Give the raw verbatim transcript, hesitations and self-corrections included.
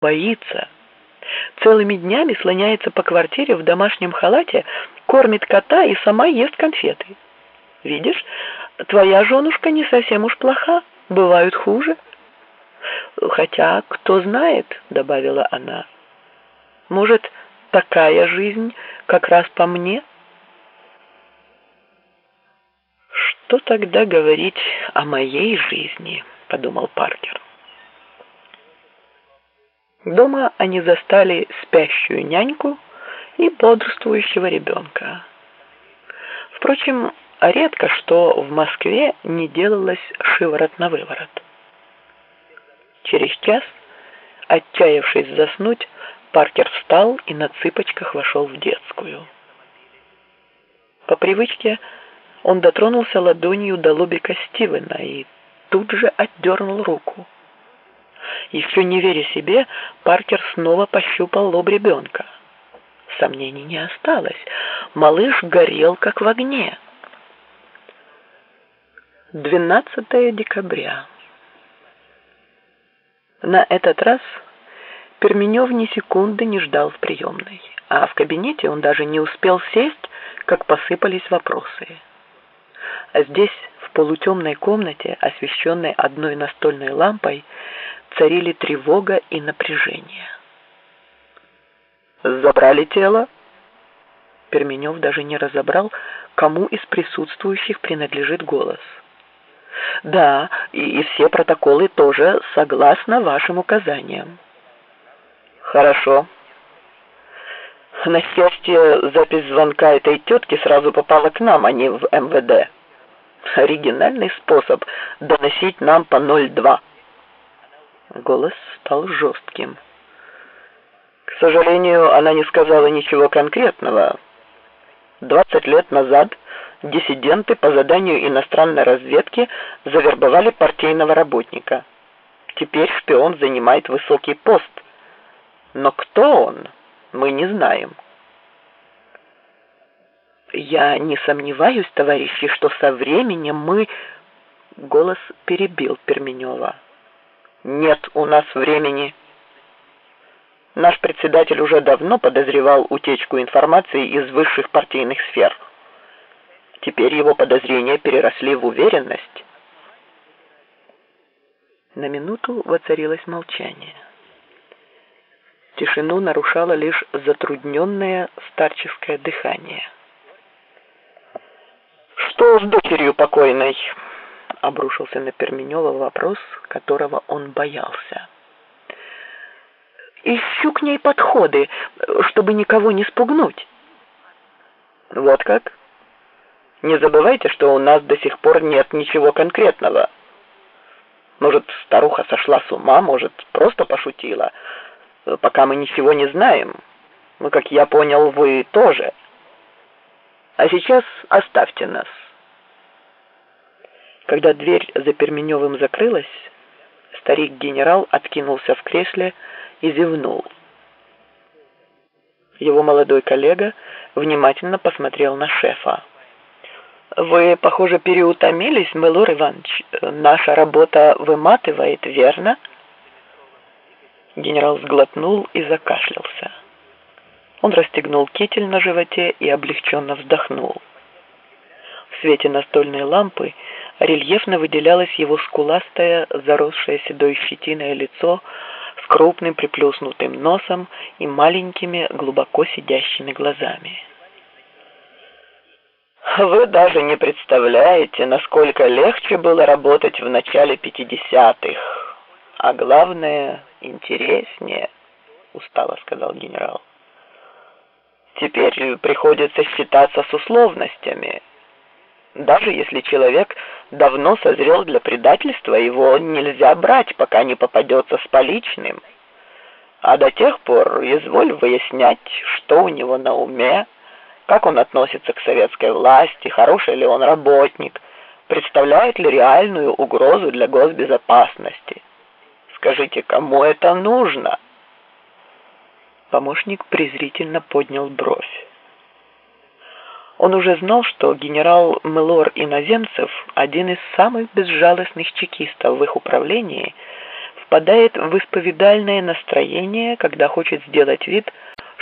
боится. Целыми днями слоняется по квартире в домашнем халате, кормит кота и сама ест конфеты. Видишь, твоя женушка не совсем уж плоха, бывают хуже. Хотя, кто знает, добавила она, может, такая жизнь как раз по мне? Что тогда говорить о моей жизни, подумал Паркер. Дома они застали спящую няньку и бодрствующего ребенка. Впрочем, редко что в Москве не делалось шиворот на выворот. Через час, отчаявшись заснуть, Паркер встал и на цыпочках вошел в детскую. По привычке он дотронулся ладонью до лобика Стивена и тут же отдернул руку. Еще не веря себе, Паркер снова пощупал лоб ребенка. Сомнений не осталось. Малыш горел, как в огне. двенадцатое декабря. На этот раз Перменев ни секунды не ждал в приемной, а в кабинете он даже не успел сесть, как посыпались вопросы. А здесь, в полутемной комнате, освещенной одной настольной лампой, царили тревога и напряжение. «Забрали тело?» Перменев даже не разобрал, кому из присутствующих принадлежит голос. «Да, и, и все протоколы тоже согласно вашим указаниям». «Хорошо. На счастье, запись звонка этой тетки сразу попала к нам, а не в эм вэ дэ. Оригинальный способ доносить нам по ноль два». Голос стал жестким. «К сожалению, она не сказала ничего конкретного. Двадцать лет назад диссиденты по заданию иностранной разведки завербовали партийного работника. Теперь шпион занимает высокий пост. Но кто он, мы не знаем». «Я не сомневаюсь, товарищи, что со временем мы...» Голос перебил Перменева. «Нет у нас времени. Наш председатель уже давно подозревал утечку информации из высших партийных сфер. Теперь его подозрения переросли в уверенность». На минуту воцарилось молчание. Тишину нарушало лишь затрудненное старческое дыхание. «Что с дочерью покойной?» — обрушился на Перменева вопрос, которого он боялся. «Ищу к ней подходы, чтобы никого не спугнуть». «Вот как? Не забывайте, что у нас до сих пор нет ничего конкретного. Может, старуха сошла с ума, может, просто пошутила. Пока мы ничего не знаем. Но, как я понял, вы тоже. А сейчас оставьте нас». Когда дверь за Перменевым закрылась, старик-генерал откинулся в кресле и зевнул. Его молодой коллега внимательно посмотрел на шефа. «Вы, похоже, переутомились, Мэлор Иванович. Наша работа выматывает, верно?» Генерал сглотнул и закашлялся. Он расстегнул китель на животе и облегченно вздохнул. В свете настольной лампы рельефно выделялось его скуластое, заросшее седой щетиной лицо с крупным приплюснутым носом и маленькими, глубоко сидящими глазами. «Вы даже не представляете, насколько легче было работать в начале пятидесятых, а главное, интереснее», — устало сказал генерал. «Теперь приходится считаться с условностями. Даже если человек давно созрел для предательства, его нельзя брать, пока не попадется с поличным. А до тех пор изволь выяснять, что у него на уме, как он относится к советской власти, хороший ли он работник, представляет ли реальную угрозу для госбезопасности. Скажите, кому это нужно?» Помощник презрительно поднял бровь. Он уже знал, что генерал Мэлор Иноземцев, один из самых безжалостных чекистов в их управлении, впадает в исповедальное настроение, когда хочет сделать вид,